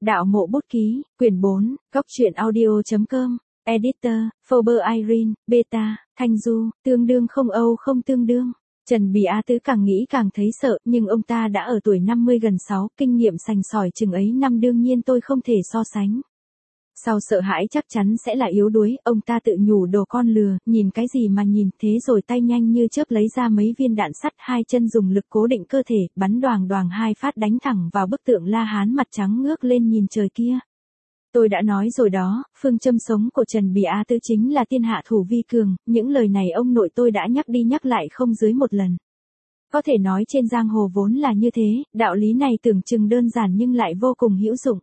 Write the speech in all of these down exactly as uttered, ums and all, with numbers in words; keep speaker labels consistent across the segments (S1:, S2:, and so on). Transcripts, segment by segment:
S1: Đạo mộ bút ký, quyển bốn, góc truyện audio.com, Editor, Fober Irene, Beta, Thanh Du, tương đương không Âu không tương đương. Trần Bì Á Tứ càng nghĩ càng thấy sợ, nhưng ông ta đã ở tuổi năm mươi gần sáu, kinh nghiệm sành sỏi chừng ấy năm đương nhiên tôi không thể so sánh. Sau sợ hãi chắc chắn sẽ là yếu đuối, ông ta tự nhủ đồ con lừa, nhìn cái gì mà nhìn, thế rồi tay nhanh như chớp lấy ra mấy viên đạn sắt, hai chân dùng lực cố định cơ thể, bắn đoàng đoàng hai phát đánh thẳng vào bức tượng La Hán mặt trắng ngước lên nhìn trời kia. Tôi đã nói rồi đó, phương châm sống của Trần Bì Á Tứ chính là tiên hạ thủ vi cường, những lời này ông nội tôi đã nhắc đi nhắc lại không dưới một lần. Có thể nói trên giang hồ vốn là như thế, đạo lý này tưởng chừng đơn giản nhưng lại vô cùng hữu dụng.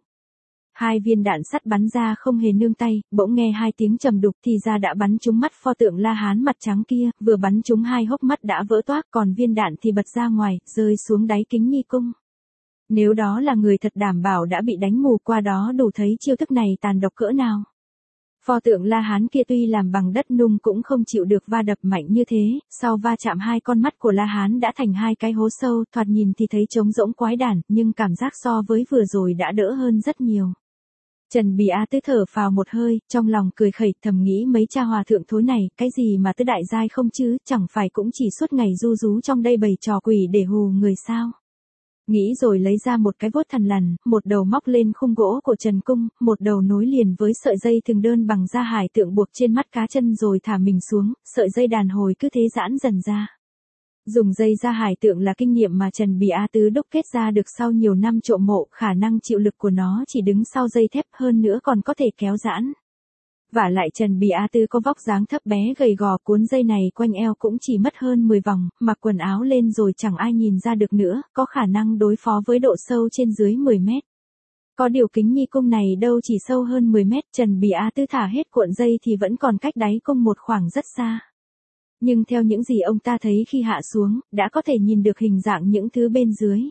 S1: Hai viên đạn sắt bắn ra không hề nương tay, bỗng nghe hai tiếng trầm đục thì ra đã bắn trúng mắt pho tượng La Hán mặt trắng kia, vừa bắn trúng hai hốc mắt đã vỡ toác, còn viên đạn thì bật ra ngoài, rơi xuống đáy kính nhi cung. Nếu đó là người thật đảm bảo đã bị đánh mù, qua đó đủ thấy chiêu thức này tàn độc cỡ nào. Pho tượng La Hán kia tuy làm bằng đất nung cũng không chịu được va đập mạnh như thế, sau va chạm hai con mắt của La Hán đã thành hai cái hố sâu, thoạt nhìn thì thấy trống rỗng quái đản, nhưng cảm giác so với vừa rồi đã đỡ hơn rất nhiều. Trần Bì Á Tứ thở phào một hơi, trong lòng cười khẩy, thầm nghĩ mấy cha hòa thượng thối này, cái gì mà tứ đại giai không chứ, chẳng phải cũng chỉ suốt ngày ru rú trong đây bày trò quỷ để hù người sao. Nghĩ rồi lấy ra một cái vuốt thần lằn, một đầu móc lên khung gỗ của Trần Cung, một đầu nối liền với sợi dây thừng đơn bằng da hải tượng buộc trên mắt cá chân rồi thả mình xuống, sợi dây đàn hồi cứ thế giãn dần ra. Dùng dây da hải tượng là kinh nghiệm mà Trần Bì Á Tứ đúc kết ra được sau nhiều năm trộm mộ, khả năng chịu lực của nó chỉ đứng sau dây thép, hơn nữa còn có thể kéo giãn. Vả lại Trần Bì Á Tứ có vóc dáng thấp bé gầy gò, cuốn dây này quanh eo cũng chỉ mất hơn mười vòng, mặc quần áo lên rồi chẳng ai nhìn ra được nữa, có khả năng đối phó với độ sâu trên dưới mười mét. Có điều kính nhi cung này đâu chỉ sâu hơn mười mét, Trần Bì Á Tứ thả hết cuộn dây thì vẫn còn cách đáy cung một khoảng rất xa. Nhưng theo những gì ông ta thấy khi hạ xuống, đã có thể nhìn được hình dạng những thứ bên dưới.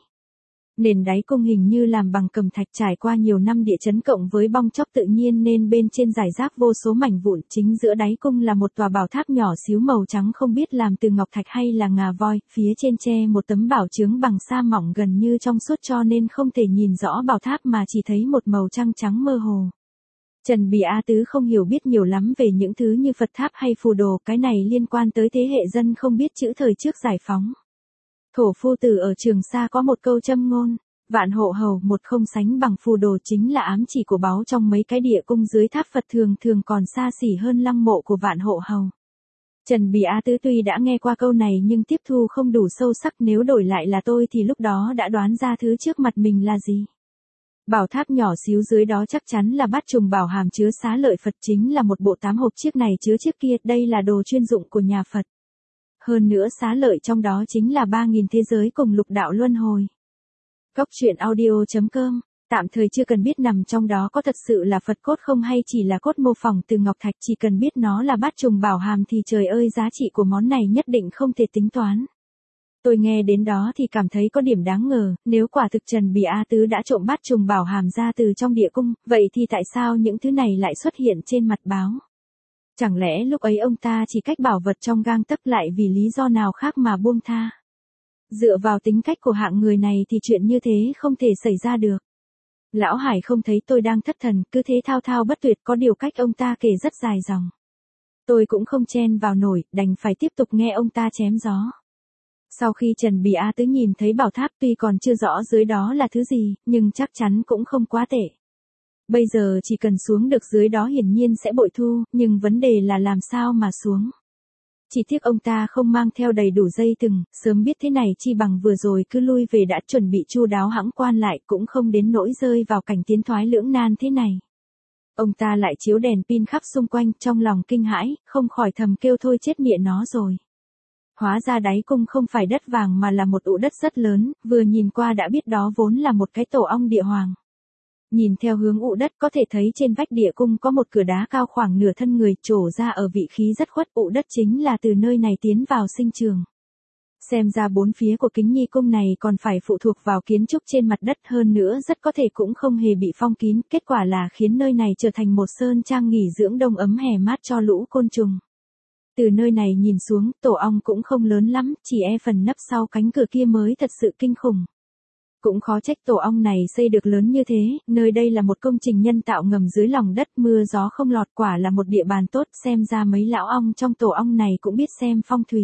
S1: Nền đáy cung hình như làm bằng cẩm thạch, trải qua nhiều năm địa chấn cộng với bong chóc tự nhiên nên bên trên rải rác vô số mảnh vụn, chính giữa đáy cung là một tòa bảo tháp nhỏ xíu màu trắng không biết làm từ ngọc thạch hay là ngà voi, phía trên che một tấm bảo chướng bằng sa mỏng gần như trong suốt cho nên không thể nhìn rõ bảo tháp mà chỉ thấy một màu trăng trắng mơ hồ. Trần Bì Á Tứ không hiểu biết nhiều lắm về những thứ như Phật tháp hay phù đồ, cái này liên quan tới thế hệ dân không biết chữ thời trước giải phóng. Thổ phu tử ở Trường Sa có một câu châm ngôn, vạn hộ hầu một không sánh bằng phù đồ, chính là ám chỉ của báu trong mấy cái địa cung dưới tháp Phật thường thường còn xa xỉ hơn lăng mộ của vạn hộ hầu. Trần Bì Á Tứ tuy đã nghe qua câu này nhưng tiếp thu không đủ sâu sắc, nếu đổi lại là tôi thì lúc đó đã đoán ra thứ trước mặt mình là gì. Bảo tháp nhỏ xíu dưới đó chắc chắn là bát trùng bảo hàm chứa xá lợi Phật, chính là một bộ tám hộp, chiếc này chứa chiếc kia, đây là đồ chuyên dụng của nhà Phật. Hơn nữa xá lợi trong đó chính là ba nghìn thế giới cùng lục đạo luân hồi. Góc truyện audio.com, tạm thời chưa cần biết nằm trong đó có thật sự là Phật cốt không hay chỉ là cốt mô phỏng từ ngọc thạch, chỉ cần biết nó là bát trùng bảo hàm thì trời ơi giá trị của món này nhất định không thể tính toán. Tôi nghe đến đó thì cảm thấy có điểm đáng ngờ, nếu quả thực Trần Bì Á Tứ đã trộm bát trùng bảo hàm ra từ trong địa cung, vậy thì tại sao những thứ này lại xuất hiện trên mặt báo? Chẳng lẽ lúc ấy ông ta chỉ cách bảo vật trong gang tấc, lại vì lý do nào khác mà buông tha? Dựa vào tính cách của hạng người này thì chuyện như thế không thể xảy ra được. Lão Hải không thấy tôi đang thất thần, cứ thế thao thao bất tuyệt, có điều cách ông ta kể rất dài dòng. Tôi cũng không chen vào nổi, đành phải tiếp tục nghe ông ta chém gió. Sau khi Trần Bì Á Tứ nhìn thấy bảo tháp tuy còn chưa rõ dưới đó là thứ gì, nhưng chắc chắn cũng không quá tệ. Bây giờ chỉ cần xuống được dưới đó hiển nhiên sẽ bội thu, nhưng vấn đề là làm sao mà xuống. Chỉ tiếc ông ta không mang theo đầy đủ dây thừng, sớm biết thế này chi bằng vừa rồi cứ lui về đã chuẩn bị chu đáo hẵng quan lại, cũng không đến nỗi rơi vào cảnh tiến thoái lưỡng nan thế này. Ông ta lại chiếu đèn pin khắp xung quanh, trong lòng kinh hãi, không khỏi thầm kêu thôi chết mẹ nó rồi. Hóa ra đáy cung không phải đất vàng mà là một ụ đất rất lớn, vừa nhìn qua đã biết đó vốn là một cái tổ ong địa hoàng. Nhìn theo hướng ụ đất có thể thấy trên vách địa cung có một cửa đá cao khoảng nửa thân người, trổ ra ở vị khí rất khuất, ụ đất chính là từ nơi này tiến vào sinh trường. Xem ra bốn phía của kính nhi cung này còn phải phụ thuộc vào kiến trúc trên mặt đất, hơn nữa rất có thể cũng không hề bị phong kín, kết quả là khiến nơi này trở thành một sơn trang nghỉ dưỡng đông ấm hè mát cho lũ côn trùng. Từ nơi này nhìn xuống, tổ ong cũng không lớn lắm, chỉ e phần nấp sau cánh cửa kia mới thật sự kinh khủng. Cũng khó trách tổ ong này xây được lớn như thế, nơi đây là một công trình nhân tạo ngầm dưới lòng đất, mưa gió không lọt, quả là một địa bàn tốt, xem ra mấy lão ong trong tổ ong này cũng biết xem phong thủy.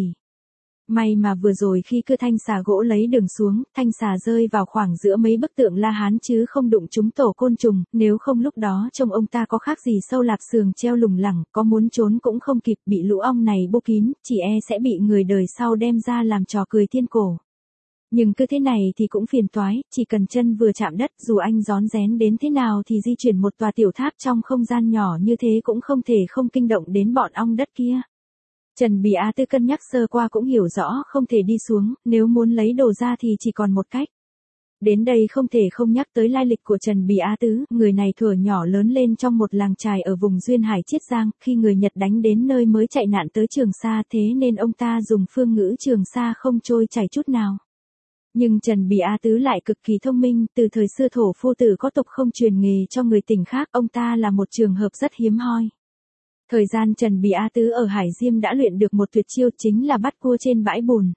S1: May mà vừa rồi khi cưa thanh xà gỗ lấy đường xuống, thanh xà rơi vào khoảng giữa mấy bức tượng La Hán chứ không đụng trúng tổ côn trùng, nếu không lúc đó trông ông ta có khác gì sâu lạp sườn treo lủng lẳng, có muốn trốn cũng không kịp, bị lũ ong này bô kín, chỉ e sẽ bị người đời sau đem ra làm trò cười thiên cổ. Nhưng cứ thế này thì cũng phiền toái, chỉ cần chân vừa chạm đất, dù anh rón rén đến thế nào thì di chuyển một tòa tiểu tháp trong không gian nhỏ như thế cũng không thể không kinh động đến bọn ong đất kia. Trần Bì A Tứ cân nhắc sơ qua cũng hiểu rõ không thể đi xuống, nếu muốn lấy đồ ra thì chỉ còn một cách. Đến đây không thể không nhắc tới lai lịch của Trần Bì A Tứ, người này thuở nhỏ lớn lên trong một làng chài ở vùng duyên hải Chiết Giang, khi người Nhật đánh đến nơi mới chạy nạn tới Trường Sa, thế nên ông ta dùng phương ngữ Trường Sa không trôi chảy chút nào. Nhưng Trần Bì A Tứ lại cực kỳ thông minh, từ thời xưa thổ phu tử có tục không truyền nghề cho người tỉnh khác, ông ta là một trường hợp rất hiếm hoi. Thời gian Trần Bì A Tứ ở Hải Diêm đã luyện được một tuyệt chiêu, chính là bắt cua trên bãi bùn.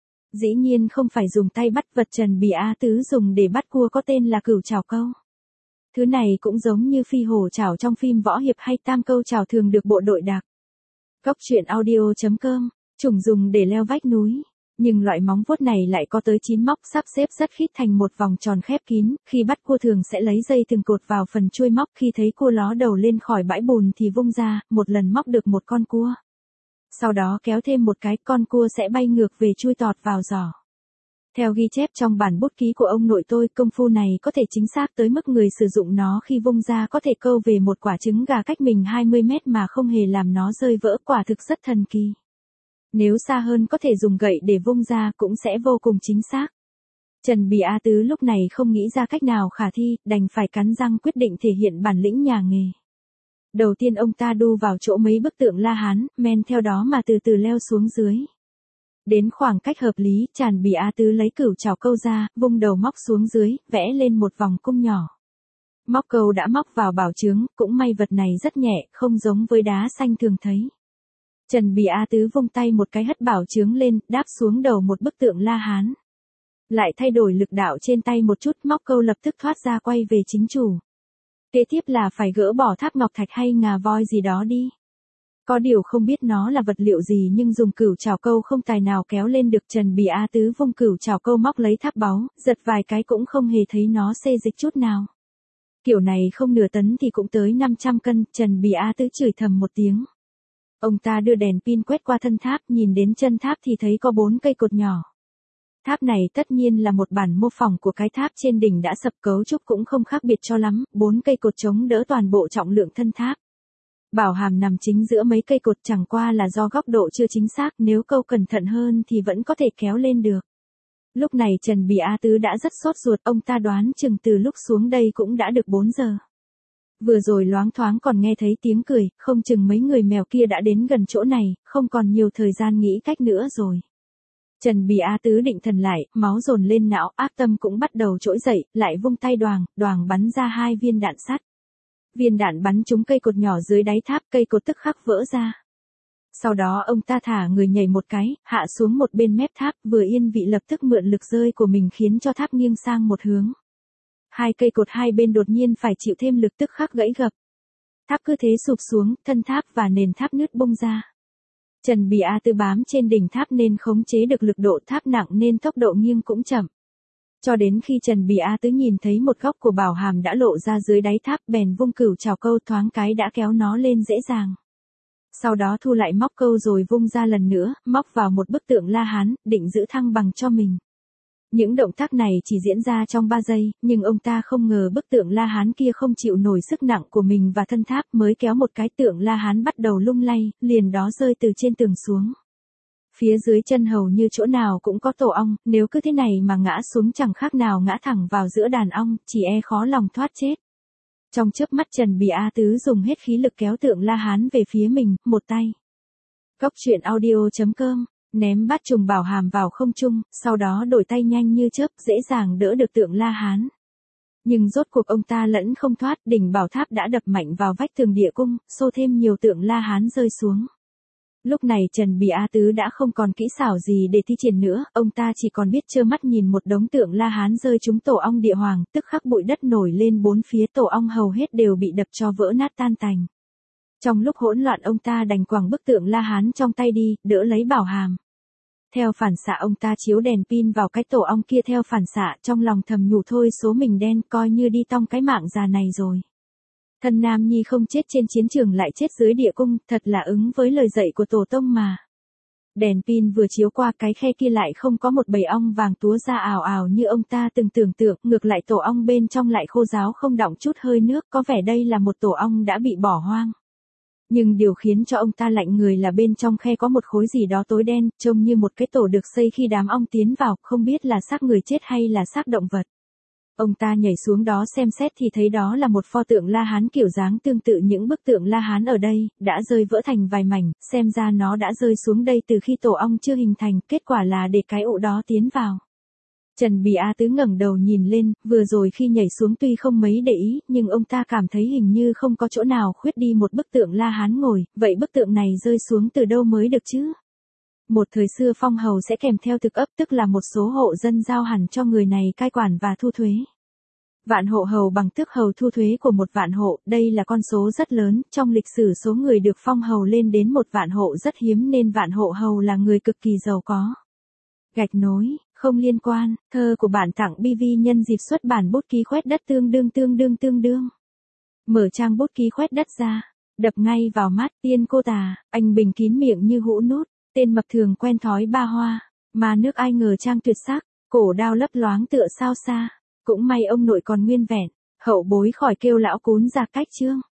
S1: Dĩ nhiên không phải dùng tay bắt, vật Trần Bì A Tứ dùng để bắt cua có tên là cửu trảo câu. Thứ này cũng giống như phi hổ trảo trong phim võ hiệp hay tam câu trảo thường được bộ đội đặc. Cóc truyện audio chấm com, chủng dùng để leo vách núi. Nhưng loại móng vuốt này lại có tới chín móc sắp xếp rất khít thành một vòng tròn khép kín, khi bắt cua thường sẽ lấy dây từng cột vào phần chuôi móc, khi thấy cua ló đầu lên khỏi bãi bùn thì vung ra, một lần móc được một con cua. Sau đó kéo thêm một cái, con cua sẽ bay ngược về chui tọt vào giỏ. Theo ghi chép trong bản bút ký của ông nội tôi, công phu này có thể chính xác tới mức người sử dụng nó khi vung ra có thể câu về một quả trứng gà cách mình hai mươi mét mà không hề làm nó rơi vỡ, quả thực rất thần kỳ. Nếu xa hơn có thể dùng gậy để vung ra cũng sẽ vô cùng chính xác. Trần Bì A Tứ lúc này không nghĩ ra cách nào khả thi, đành phải cắn răng quyết định thể hiện bản lĩnh nhà nghề. Đầu tiên ông ta đu vào chỗ mấy bức tượng La Hán, men theo đó mà từ từ leo xuống dưới. Đến khoảng cách hợp lý, Trần Bì A Tứ lấy cửu trảo câu ra, vung đầu móc xuống dưới, vẽ lên một vòng cung nhỏ. Móc câu đã móc vào bảo chướng, cũng may vật này rất nhẹ, không giống với đá xanh thường thấy. Trần Bì A Tứ vung tay một cái hất bảo chướng lên, đáp xuống đầu một bức tượng La Hán. Lại thay đổi lực đạo trên tay một chút, móc câu lập tức thoát ra quay về chính chủ. Kế tiếp là phải gỡ bỏ tháp ngọc thạch hay ngà voi gì đó đi. Có điều không biết nó là vật liệu gì nhưng dùng cửu trảo câu không tài nào kéo lên được. Trần Bì A Tứ vung cửu trảo câu móc lấy tháp báu, giật vài cái cũng không hề thấy nó xê dịch chút nào. Kiểu này không nửa tấn thì cũng tới năm trăm cân, Trần Bì A Tứ chửi thầm một tiếng. Ông ta đưa đèn pin quét qua thân tháp, nhìn đến chân tháp thì thấy có bốn cây cột nhỏ. Tháp này tất nhiên là một bản mô phỏng của cái tháp trên đỉnh đã sập, cấu trúc cũng không khác biệt cho lắm, bốn cây cột chống đỡ toàn bộ trọng lượng thân tháp. Bảo hàm nằm chính giữa mấy cây cột, chẳng qua là do góc độ chưa chính xác, nếu câu cẩn thận hơn thì vẫn có thể kéo lên được. Lúc này Trần Bì A Tứ đã rất sốt ruột, ông ta đoán chừng từ lúc xuống đây cũng đã được bốn giờ. Vừa rồi loáng thoáng còn nghe thấy tiếng cười, không chừng mấy người mèo kia đã đến gần chỗ này, không còn nhiều thời gian nghĩ cách nữa rồi. Trần Bì A Tứ định thần lại, máu dồn lên não, ác tâm cũng bắt đầu trỗi dậy, lại vung tay đoàng, đoàng bắn ra hai viên đạn sắt. Viên đạn bắn trúng cây cột nhỏ dưới đáy tháp, cây cột tức khắc vỡ ra. Sau đó ông ta thả người nhảy một cái, hạ xuống một bên mép tháp, vừa yên vị lập tức mượn lực rơi của mình khiến cho tháp nghiêng sang một hướng. Hai cây cột hai bên đột nhiên phải chịu thêm lực tức khắc gãy gập. Tháp cứ thế sụp xuống, thân tháp và nền tháp nứt bung ra. Trần Bì A Tứ bám trên đỉnh tháp nên khống chế được lực độ tháp nặng nên tốc độ nghiêng cũng chậm. Cho đến khi Trần Bì A Tứ nhìn thấy một góc của bảo hàm đã lộ ra dưới đáy tháp, bèn vung cửu trảo câu thoáng cái đã kéo nó lên dễ dàng. Sau đó thu lại móc câu rồi vung ra lần nữa, móc vào một bức tượng La Hán, định giữ thăng bằng cho mình. Những động tác này chỉ diễn ra trong ba giây, nhưng ông ta không ngờ bức tượng La Hán kia không chịu nổi sức nặng của mình và thân tháp, mới kéo một cái tượng La Hán bắt đầu lung lay, liền đó rơi từ trên tường xuống. Phía dưới chân hầu như chỗ nào cũng có tổ ong, nếu cứ thế này mà ngã xuống chẳng khác nào ngã thẳng vào giữa đàn ong, chỉ e khó lòng thoát chết. Trong chớp mắt Trần Bì A Tứ dùng hết khí lực kéo tượng La Hán về phía mình, một tay. Cóc truyện audio chấm com, ném bát trùng bảo hàm vào không trung, sau đó đổi tay nhanh như chớp, dễ dàng đỡ được tượng La Hán. Nhưng rốt cuộc ông ta lẫn không thoát, đỉnh bảo tháp đã đập mạnh vào vách tường địa cung, xô thêm nhiều tượng La Hán rơi xuống. Lúc này Trần Bì A Tứ đã không còn kỹ xảo gì để thi triển nữa, ông ta chỉ còn biết trơ mắt nhìn một đống tượng La Hán rơi trúng tổ ong địa hoàng, tức khắc bụi đất nổi lên bốn phía, tổ ong hầu hết đều bị đập cho vỡ nát tan tành. Trong lúc hỗn loạn ông ta đành quẳng bức tượng La Hán trong tay đi, đỡ lấy bảo hàm. Theo phản xạ ông ta chiếu đèn pin vào cái tổ ong kia theo phản xạ, trong lòng thầm nhủ thôi số mình đen, coi như đi tong cái mạng già này rồi. Thân nam nhi không chết trên chiến trường lại chết dưới địa cung, thật là ứng với lời dạy của tổ tông mà. Đèn pin vừa chiếu qua cái khe kia lại không có một bầy ong vàng túa ra ào ào như ông ta từng tưởng tượng, ngược lại tổ ong bên trong lại khô ráo không đọng chút hơi nước, có vẻ đây là một tổ ong đã bị bỏ hoang. Nhưng điều khiến cho ông ta lạnh người là bên trong khe có một khối gì đó tối đen, trông như một cái tổ được xây khi đám ong tiến vào, không biết là xác người chết hay là xác động vật. Ông ta nhảy xuống đó xem xét thì thấy đó là một pho tượng La Hán kiểu dáng tương tự những bức tượng La Hán ở đây, đã rơi vỡ thành vài mảnh, xem ra nó đã rơi xuống đây từ khi tổ ong chưa hình thành, kết quả là để cái ụ đó tiến vào. Trần Bì A Tứ ngẩng đầu nhìn lên, vừa rồi khi nhảy xuống tuy không mấy để ý, nhưng ông ta cảm thấy hình như không có chỗ nào khuyết đi một bức tượng La Hán ngồi, vậy bức tượng này rơi xuống từ đâu mới được chứ? Một thời xưa phong hầu sẽ kèm theo thực ấp, tức là một số hộ dân giao hẳn cho người này cai quản và thu thuế. Vạn hộ hầu bằng tước hầu thu thuế của một vạn hộ, đây là con số rất lớn, trong lịch sử số người được phong hầu lên đến một vạn hộ rất hiếm nên vạn hộ hầu là người cực kỳ giàu có. Gạch nối, không liên quan, thơ của bạn tặng bê vê nhân dịp xuất bản bút ký khoét đất tương đương tương đương tương đương. Mở trang bút ký khoét đất ra, đập ngay vào mắt, tiên cô tà, anh bình kín miệng như hũ nút, tên mập thường quen thói ba hoa, mà nước ai ngờ trang tuyệt sắc, cổ đao lấp loáng tựa sao xa, cũng may ông nội còn nguyên vẹn, hậu bối khỏi kêu lão cún già cách chương.